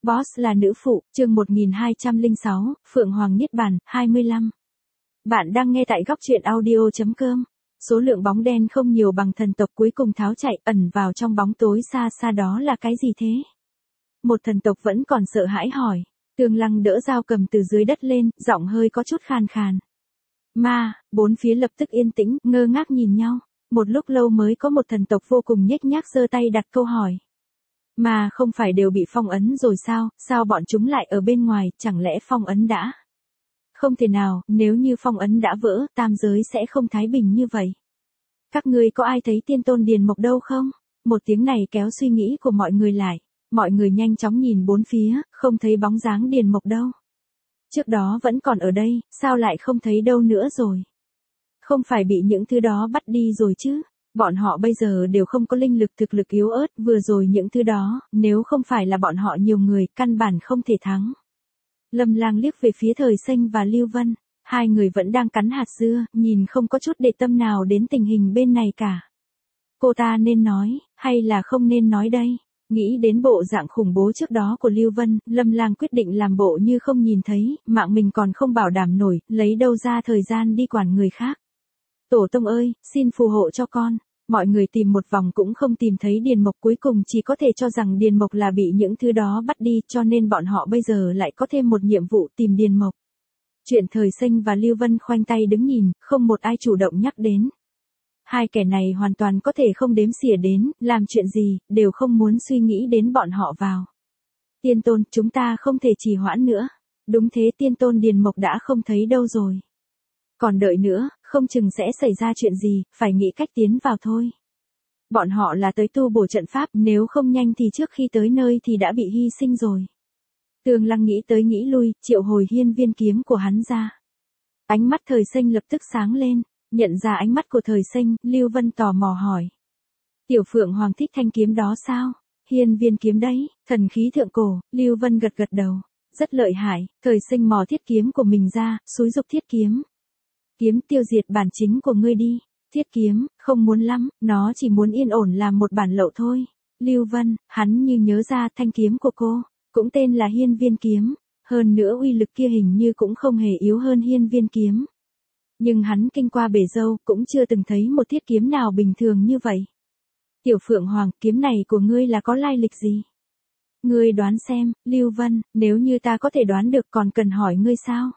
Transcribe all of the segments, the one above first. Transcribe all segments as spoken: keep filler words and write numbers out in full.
Boss là nữ phụ, chương một nghìn hai trăm lẻ sáu, Phượng Hoàng Niết Bàn, hai mươi lăm. Bạn đang nghe tại góc truyện audio chấm com. Số lượng bóng đen không nhiều bằng thần tộc cuối cùng tháo chạy, ẩn vào trong bóng tối xa xa đó là cái gì thế? Một thần tộc vẫn còn sợ hãi hỏi. Tương Lăng đỡ dao cầm từ dưới đất lên, giọng hơi có chút khàn khàn. Ma, bốn phía lập tức yên tĩnh, ngơ ngác nhìn nhau. Một lúc lâu mới có một thần tộc vô cùng nhếch nhác giơ tay đặt câu hỏi. Mà không phải đều bị phong ấn rồi sao, sao bọn chúng lại ở bên ngoài, chẳng lẽ phong ấn đã? Không thể nào, nếu như phong ấn đã vỡ, tam giới sẽ không thái bình như vậy. Các ngươi có ai thấy tiên tôn Điền Mộc đâu không? Một tiếng này kéo suy nghĩ của mọi người lại. Mọi người nhanh chóng nhìn bốn phía, không thấy bóng dáng Điền Mộc đâu. Trước đó vẫn còn ở đây, sao lại không thấy đâu nữa rồi? Không phải bị những thứ đó bắt đi rồi chứ? Bọn họ bây giờ đều không có linh lực thực lực yếu ớt, vừa rồi những thứ đó, nếu không phải là bọn họ nhiều người, căn bản không thể thắng. Lâm Lang liếc về phía Thời Xanh và Lưu Vân, hai người vẫn đang cắn hạt dưa, nhìn không có chút để tâm nào đến tình hình bên này cả. Cô ta nên nói, hay là không nên nói đây? Nghĩ đến bộ dạng khủng bố trước đó của Lưu Vân, Lâm Lang quyết định làm bộ như không nhìn thấy, mạng mình còn không bảo đảm nổi, lấy đâu ra thời gian đi quản người khác. Tổ tông ơi, xin phù hộ cho con. Mọi người tìm một vòng cũng không tìm thấy Điền Mộc, cuối cùng chỉ có thể cho rằng Điền Mộc là bị những thứ đó bắt đi, cho nên bọn họ bây giờ lại có thêm một nhiệm vụ tìm Điền Mộc. Chuyện Thời Xanh và Lưu Vân khoanh tay đứng nhìn, không một ai chủ động nhắc đến. Hai kẻ này hoàn toàn có thể không đếm xỉa đến, làm chuyện gì, đều không muốn suy nghĩ đến bọn họ vào. Tiên tôn, chúng ta không thể trì hoãn nữa. Đúng thế, tiên tôn Điền Mộc đã không thấy đâu rồi. Còn đợi nữa, không chừng sẽ xảy ra chuyện gì, phải nghĩ cách tiến vào thôi. Bọn họ là tới tu bổ trận pháp, nếu không nhanh thì trước khi tới nơi thì đã bị hy sinh rồi. Tương Lăng nghĩ tới nghĩ lui, triệu hồi hiên viên kiếm của hắn ra. Ánh mắt Thời Xanh lập tức sáng lên, nhận ra ánh mắt của Thời Xanh, Lưu Vân tò mò hỏi. Tiểu Phượng Hoàng thích thanh kiếm đó sao? Hiên viên kiếm đấy, thần khí thượng cổ, Lưu Vân gật gật đầu. Rất lợi hại, Thời Xanh mò thiết kiếm của mình ra, xúi dục thiết kiếm. Kiếm tiêu diệt bản chính của ngươi đi. Thiết kiếm, không muốn lắm, nó chỉ muốn yên ổn làm một bản lậu thôi. Lưu Vân, hắn như nhớ ra thanh kiếm của cô, cũng tên là hiên viên kiếm. Hơn nữa uy lực kia hình như cũng không hề yếu hơn hiên viên kiếm. Nhưng hắn kinh qua bể dâu, cũng chưa từng thấy một thiết kiếm nào bình thường như vậy. Tiểu Phượng Hoàng, kiếm này của ngươi là có lai lịch gì? Ngươi đoán xem, Lưu Vân, nếu như ta có thể đoán được còn cần hỏi ngươi sao?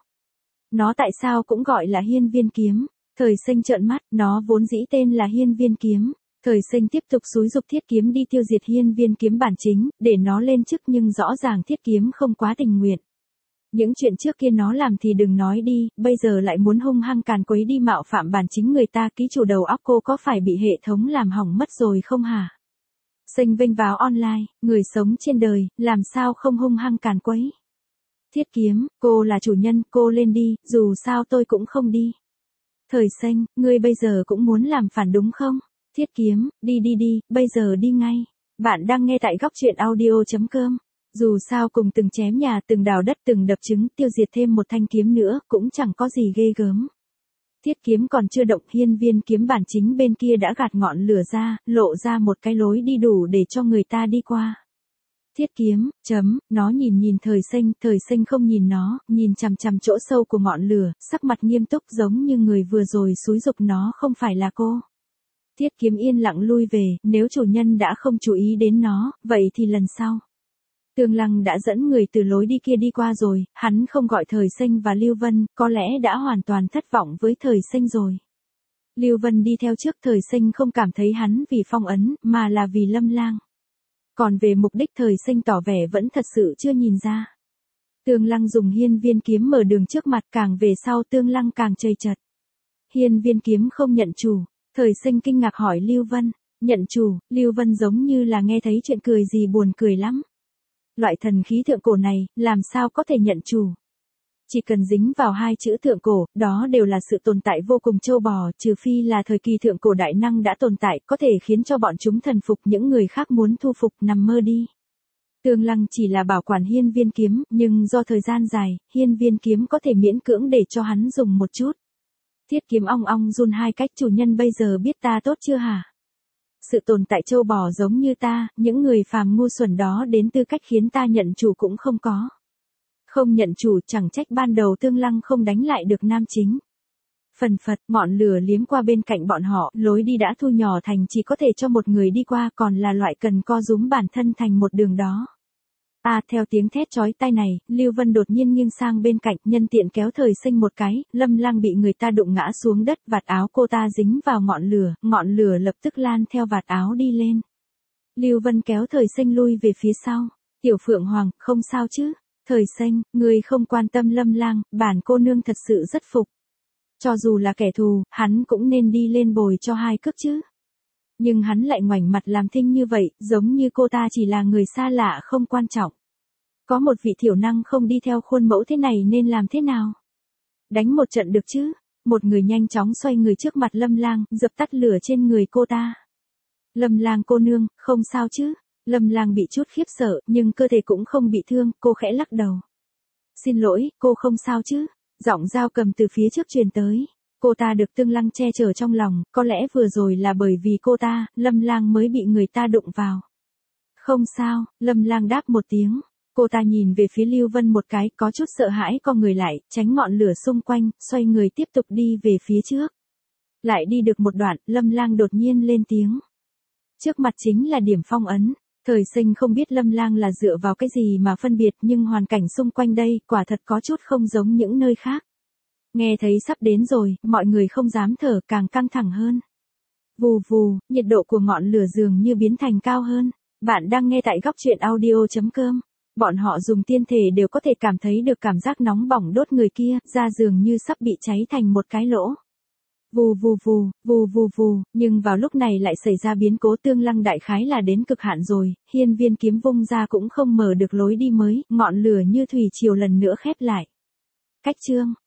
Nó tại sao cũng gọi là hiên viên kiếm? Thời Xanh trợn mắt, nó vốn dĩ tên là hiên viên kiếm. Thời Xanh tiếp tục xúi dục thiết kiếm đi tiêu diệt hiên viên kiếm bản chính, để nó lên chức, nhưng rõ ràng thiết kiếm không quá tình nguyện. Những chuyện trước kia nó làm thì đừng nói đi, bây giờ lại muốn hung hăng càn quấy đi mạo phạm bản chính người ta, ký chủ đầu óc cô có phải bị hệ thống làm hỏng mất rồi không hả? Xanh vênh vào online, người sống trên đời, làm sao không hung hăng càn quấy? Thiết kiếm, cô là chủ nhân, cô lên đi, dù sao tôi cũng không đi. Thời Xanh, ngươi bây giờ cũng muốn làm phản đúng không? Thiết kiếm, đi đi đi, bây giờ đi ngay. Bạn đang nghe tại góc truyện audio chấm com. Dù sao cùng từng chém nhà, từng đào đất, từng đập trứng, tiêu diệt thêm một thanh kiếm nữa, cũng chẳng có gì ghê gớm. Thiết kiếm còn chưa động, hiên viên kiếm bản chính bên kia đã gạt ngọn lửa ra, lộ ra một cái lối đi đủ để cho người ta đi qua. Thiết kiếm, chấm, nó nhìn nhìn Thời Xanh, Thời Xanh không nhìn nó, nhìn chằm chằm chỗ sâu của ngọn lửa, sắc mặt nghiêm túc giống như người vừa rồi xúi dục nó không phải là cô. Thiết kiếm yên lặng lui về, nếu chủ nhân đã không chú ý đến nó, vậy thì lần sau. Tương Lăng đã dẫn người từ lối đi kia đi qua rồi, hắn không gọi Thời Xanh và Lưu Vân, có lẽ đã hoàn toàn thất vọng với Thời Xanh rồi. Lưu Vân đi theo trước, Thời Xanh không cảm thấy hắn vì phong ấn, mà là vì Lâm Lang. Còn về mục đích Thời Xanh tỏ vẻ vẫn thật sự chưa nhìn ra. Tương Lăng dùng hiên viên kiếm mở đường trước mặt, càng về sau Tương Lăng càng chầy chật. Hiên viên kiếm không nhận chủ, Thời Xanh kinh ngạc hỏi Lưu Vân, nhận chủ? Lưu Vân giống như là nghe thấy chuyện cười gì buồn cười lắm. Loại thần khí thượng cổ này, làm sao có thể nhận chủ? Chỉ cần dính vào hai chữ thượng cổ, đó đều là sự tồn tại vô cùng trâu bò, trừ phi là thời kỳ thượng cổ đại năng đã tồn tại, có thể khiến cho bọn chúng thần phục, những người khác muốn thu phục nằm mơ đi. Tương Lăng chỉ là bảo quản hiên viên kiếm, nhưng do thời gian dài, hiên viên kiếm có thể miễn cưỡng để cho hắn dùng một chút. Thiết kiếm ong ong run hai cách, chủ nhân bây giờ biết ta tốt chưa hả? sự tồn tại trâu bò giống như ta, những người phàm ngu xuẩn đó đến tư cách khiến ta nhận chủ cũng không có. Không nhận chủ chẳng trách ban đầu Tương Lăng không đánh lại được nam chính. Phần phật, ngọn lửa liếm qua bên cạnh bọn họ, lối đi đã thu nhỏ thành chỉ có thể cho một người đi qua, còn là loại cần co rúm bản thân thành một đường đó. À, theo tiếng thét chói tai này, Lưu Vân đột nhiên nghiêng sang bên cạnh, nhân tiện kéo Thời Sinh một cái, Lâm Lang bị người ta đụng ngã xuống đất, vạt áo cô ta dính vào ngọn lửa, ngọn lửa lập tức lan theo vạt áo đi lên. Lưu Vân kéo Thời Sinh lui về phía sau. Tiểu Phượng Hoàng, không sao chứ? Thời Sinh, người không quan tâm Lâm Lang, bản cô nương thật sự rất phục. Cho dù là kẻ thù, hắn cũng nên đi lên bồi cho hai cước chứ. Nhưng hắn lại ngoảnh mặt làm thinh như vậy, giống như cô ta chỉ là người xa lạ không quan trọng. Có một vị thiểu năng không đi theo khuôn mẫu thế này nên làm thế nào? Đánh một trận được chứ? Một người nhanh chóng xoay người trước mặt Lâm Lang, dập tắt lửa trên người cô ta. Lâm Lang cô nương, không sao chứ? Lâm Lang bị chút khiếp sợ, nhưng cơ thể cũng không bị thương, cô khẽ lắc đầu. Xin lỗi, cô không sao chứ? Giọng dao cầm từ phía trước truyền tới. Cô ta được Tương Lăng che chở trong lòng, có lẽ vừa rồi là bởi vì cô ta, Lâm Lang mới bị người ta đụng vào. Không sao, Lâm Lang đáp một tiếng. Cô ta nhìn về phía Lưu Vân một cái, có chút sợ hãi co người lại, tránh ngọn lửa xung quanh, xoay người tiếp tục đi về phía trước. Lại đi được một đoạn, Lâm Lang đột nhiên lên tiếng. Trước mặt chính là điểm phong ấn. Thời Sinh không biết Lâm Lang là dựa vào cái gì mà phân biệt, nhưng hoàn cảnh xung quanh đây, quả thật có chút không giống những nơi khác. Nghe thấy sắp đến rồi, mọi người không dám thở, càng căng thẳng hơn. Vù vù, nhiệt độ của ngọn lửa dường như biến thành cao hơn. Bạn đang nghe tại góc truyện audio chấm com. Bọn họ dùng tiên thể đều có thể cảm thấy được cảm giác nóng bỏng đốt người kia, da dường như sắp bị cháy thành một cái lỗ. Vù vù vù, vù vù vù, nhưng vào lúc này lại xảy ra biến cố. Tương Lăng đại khái là đến cực hạn rồi, hiên viên kiếm vung ra cũng không mở được lối đi mới, ngọn lửa như thủy triều lần nữa khép lại. Cách chương